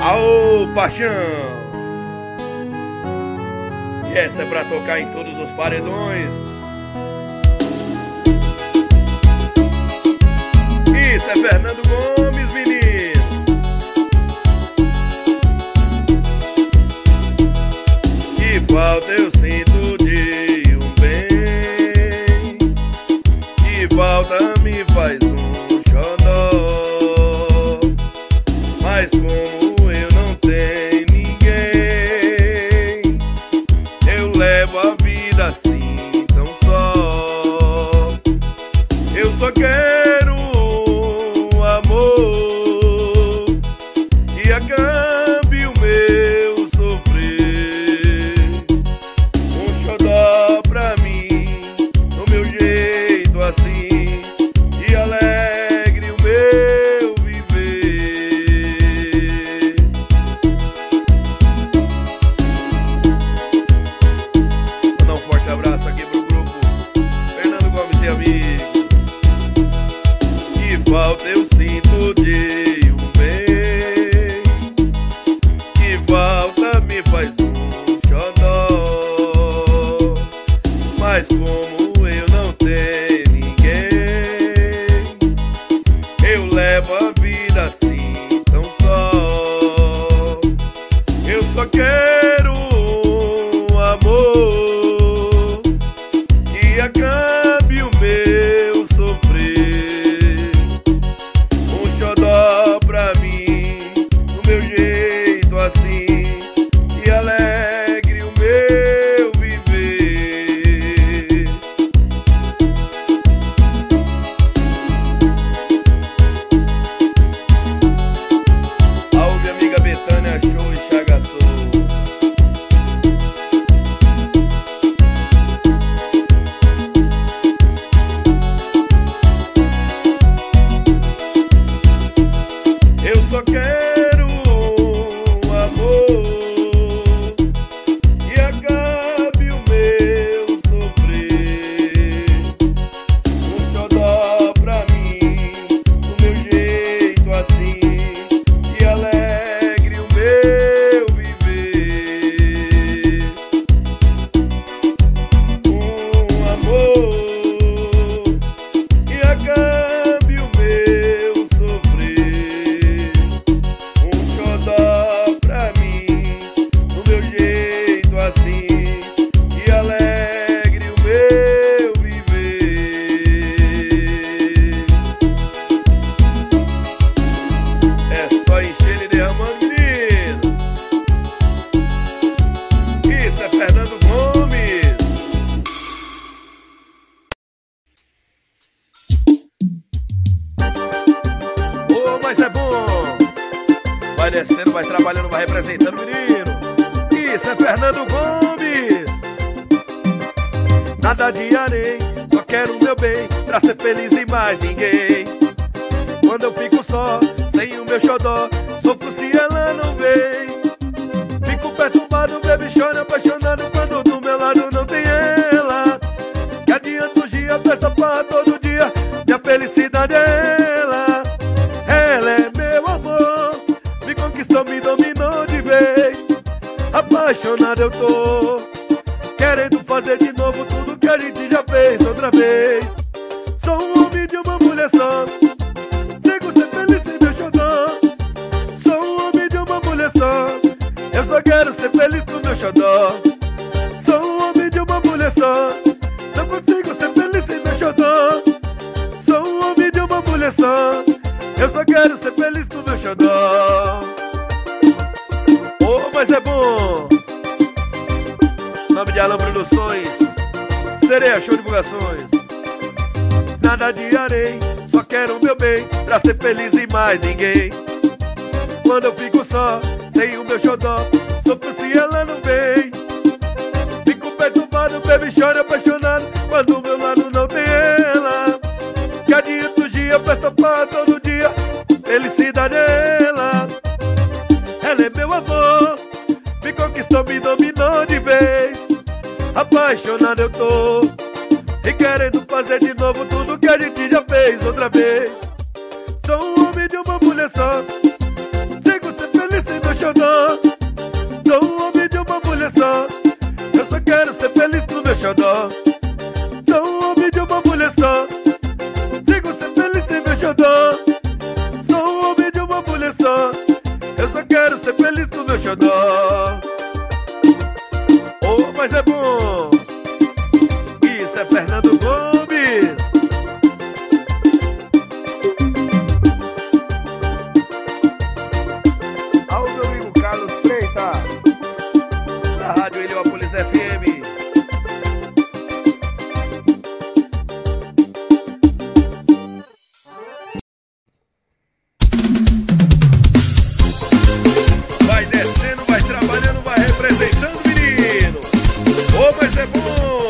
Aô, paixão! E essa é pra tocar em todos os paredões. Isso é Fernando Gomes, menino. Que falta eu sinto de um bem, que falta me faz um xodó. Mas como eu não tenho ninguém, eu levo a vida assim tão só. Eu só quero um amor que acabe o meu sofrer, um xodó pra mim, do meu jeito assim, e alegre o meu viver. Vou dar um forte abraço aqui pro grupo Fernando Gomes e amigos. Que falta eu sinto de um bem, que falta me faz um xodó. Mas como eu não tenho ninguém, eu levo a vida assim tão só. Eu só quero um amor que acabe o meu sofrer, um xodó pra mim, do meu jeito assim, e alegre o meu viver. Alô, minha amiga Betânia Show e Chaga Soul. Eu só quero um amor que acabe o meu sofrer, um xodó pra mim, do meu jeito assim, e alegre o meu viver. Um amor que acabe o meu sofrer, um xodó pra mim, do meu jeito assim, e alegre o meu viver. É só encher e derramando, menino. Isso é Fernando Gomes. Oh, mas é bom. Vai descendo, vai trabalhando, vai representando, menino. Isso é Fernando Gomes. Nada de areia, só quero o meu bem, pra ser feliz e mais ninguém. Quando eu fico só, sem o meu xodó, sofro se ela não vem. Fico perturbado, bebo e choro, apaixonado, quando do meu lado não tem ela. Que adianta o dia, festa pra todo dia, minha felicidade é ela. Ela é meu amor, me conquistou, me dominou de vez. Apaixonado eu tô, querendo fazer de novo tudo que a gente já fez outra vez. Sou um homem de uma mulher só, sigo ser feliz sem meu xodó. Sou um homem de uma mulher só, eu só quero ser feliz com meu xodó. Sou um homem de uma mulher só, não consigo ser feliz sem meu xodó. Sou um homem de uma mulher só, eu só quero ser feliz com meu xodó. Oh, mas é bom. Nome de Alan Produções, Sereia Show Divulgações. Nada de areia, só quero o meu bem, pra ser feliz e mais ninguém. Quando eu fico só, sem o meu xodó, sofro se ela não vem. Fico perturbado, bebo e choro, apaixonado, quando do meu lado não tem ela. Que adianta o dia, festa pra todo dia, felicidade é ela. Ela é meu amor, me conquistou, me dominou de vez. Apaixonado eu tô, e querendo fazer de novo tudo que a gente já fez outra vez. Sou um homem de uma mulher só, sigo ser feliz sem meu meu xodó. Sou um homem de uma mulher só. Eu só quero ser feliz no meu xodó. Sou um homem de uma mulher só. Digo ser feliz sem meu xodó. Sou um homem de uma mulher só. Eu só quero ser feliz no meu xodó. Oh, mas é bom. Isso é Fernando Gomes. Ao meu amigo Carlos Freitas, da Rádio Heliópolis FM. Vai descendo, vai trabalhando, vai representando o menino. Oh, mas é bom.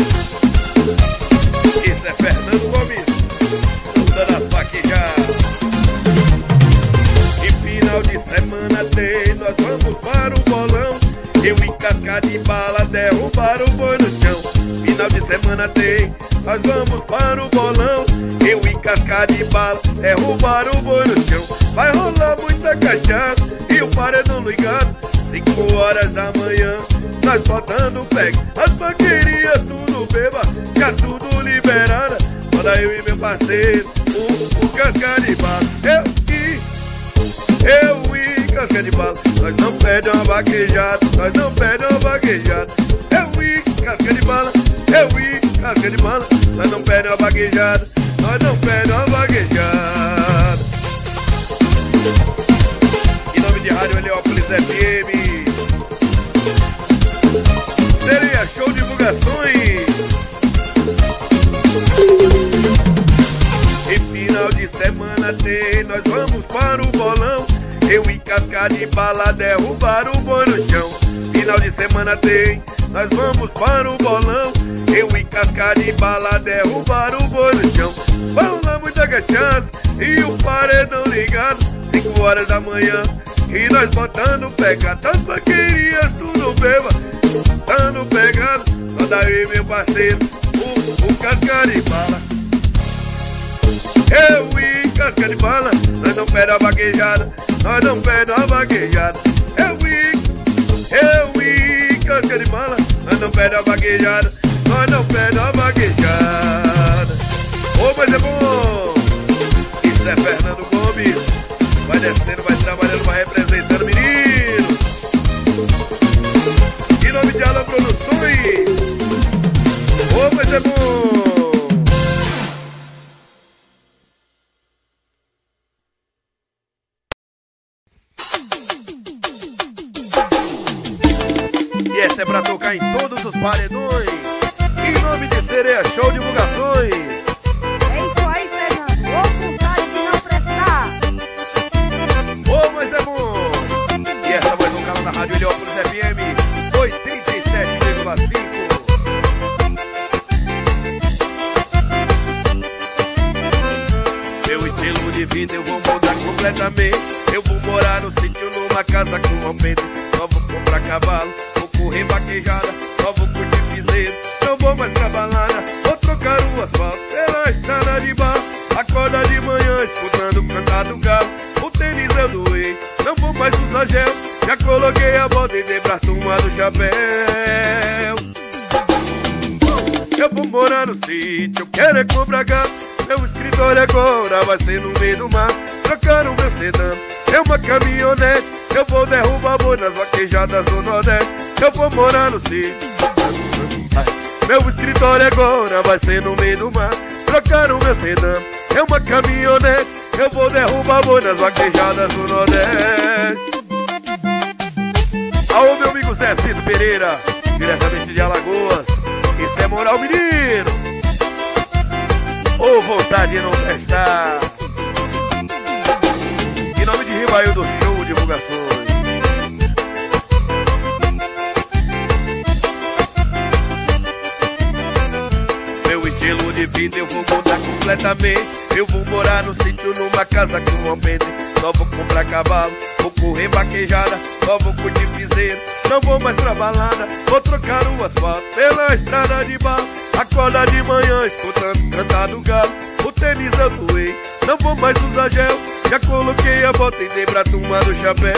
Isso é Fernando Gomes, dando as vaquejadas. E final de semana tem, nós vamos para o bolão. Eu em casca de bala derrubar o boi no chão. Final de semana tem, nós vamos para o bolão. Eu em casca de bala derrubar o boi no chão. Vai rolar muita cachaça e o paredão ligado. 5 horas da manhã, nós botando pega. As banqueirinhas tudo beba, já tudo liberada. Só daí eu e meu parceiro, o casca de bala. Eu e casca de bala. Nós não pede uma vaquejada, nós não pede uma vaquejada. Eu e casca de bala, eu e casca de bala. Nós não pede uma vaquejada, nós não pede uma vaquejada. Em nome de Rádio Heliópolis FM, Sereia Show Divulgações. E final de semana tem, nós vamos para o bolão. Eu em casca de bala derrubar o boi no chão. Final de semana tem, nós vamos para o bolão. Eu em casca de bala derrubar o boi no chão. Vamos lá, muita cachaça e o paredão ligado. 5 horas da manhã e nós botando pegada. As vaqueirinhas tudo beba, dando pegada. Só daí meu parceiro, o casca de bala. Eu e casca de bala, nós não pede a vaquejada, nós não pede a vaquejada. Eu e casca de bala, nós não pede a vaquejada, nós não pede a vaquejada. Oh, mas é bom. Isso é Fernando Gomes. Vai descendo, vai trabalhando, vai representando o menino. Em nome de Alan Produções. Oh, mas é bom. E essa é pra tocar em todos os paredões. Em nome de Sereia Show Divulgações. É isso aí, Fernando. Ô, vontade de não prestar. Oh, mas é bom. E essa mais um canal da Rádio Heliópolis FM 87,5. Meu estilo de vida eu vou mudar completamente. Eu vou morar no sítio, numa casa com aumento. Só vou comprar cavalo, vou correr vaquejada, só vou curtir piseiro. Não vou mais pra balada, vou trocar o asfalto pela estrada de barro. Acorda de manhã escutando o cantar do galo. O tênis eu doei, não vou mais usar gel. Já coloquei a bota e dei pra turma do chapéu. Eu vou morar no sítio, quero é comprar gato. Meu escritório agora vai ser no meio do mar. Trocar o meu sedã, é uma caminhonete. Eu vou derrubar boi nas vaquejadas do Nordeste. Eu vou morar no sítio. Meu escritório agora vai ser no meio do mar. Trocar o meu sedã, é uma caminhonete. Eu vou derrubar boi nas vaquejadas do Nordeste. Alô, meu amigo Zé Cito Pereira, diretamente de Alagoas. Isso é moral, menino. Ou vontade de não prestar. Em nome de Ribaildo Show Divulgações. Meu estilo de vida eu vou mudar completamente. Eu vou morar no sítio, numa casa com ambiente. Só vou comprar cavalo, vou correr vaquejada, só vou curtir piseiro. Não vou mais pra balada, vou trocar o asfalto pela estrada de barro. Acorda de manhã escutando cantar do galo. O tênis eu doei, não vou mais usar gel. Já coloquei a bota e dei pra tomar o chapéu.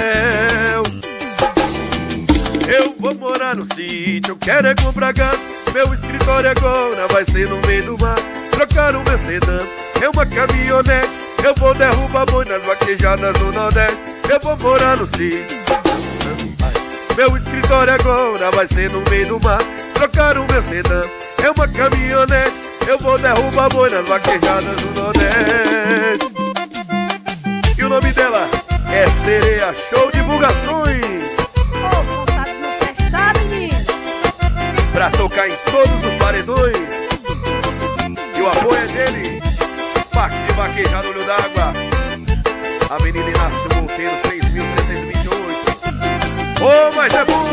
Eu vou morar no sítio, eu quero é comprar gado. Meu escritório agora vai ser no meio do mar. Trocar o meu sedã, é uma caminhonete. Eu vou derrubar boi nas vaquejadas do Nordeste. Eu vou morar no sítio. Meu escritório agora vai ser no meio do mar. Trocar o meu sedã, é uma caminhonete. Eu vou derrubar boi nas vaquejadas do Nordeste. E o nome dela é Sereia Show Divulgações. Ô, contato não prestar, menino. Pra tocar em todos os paredões. E o apoio é dele, Parque de Vaquejada Olho d'Água, Avenida Inácio Monteiro 6.328. Ô, mas é bom.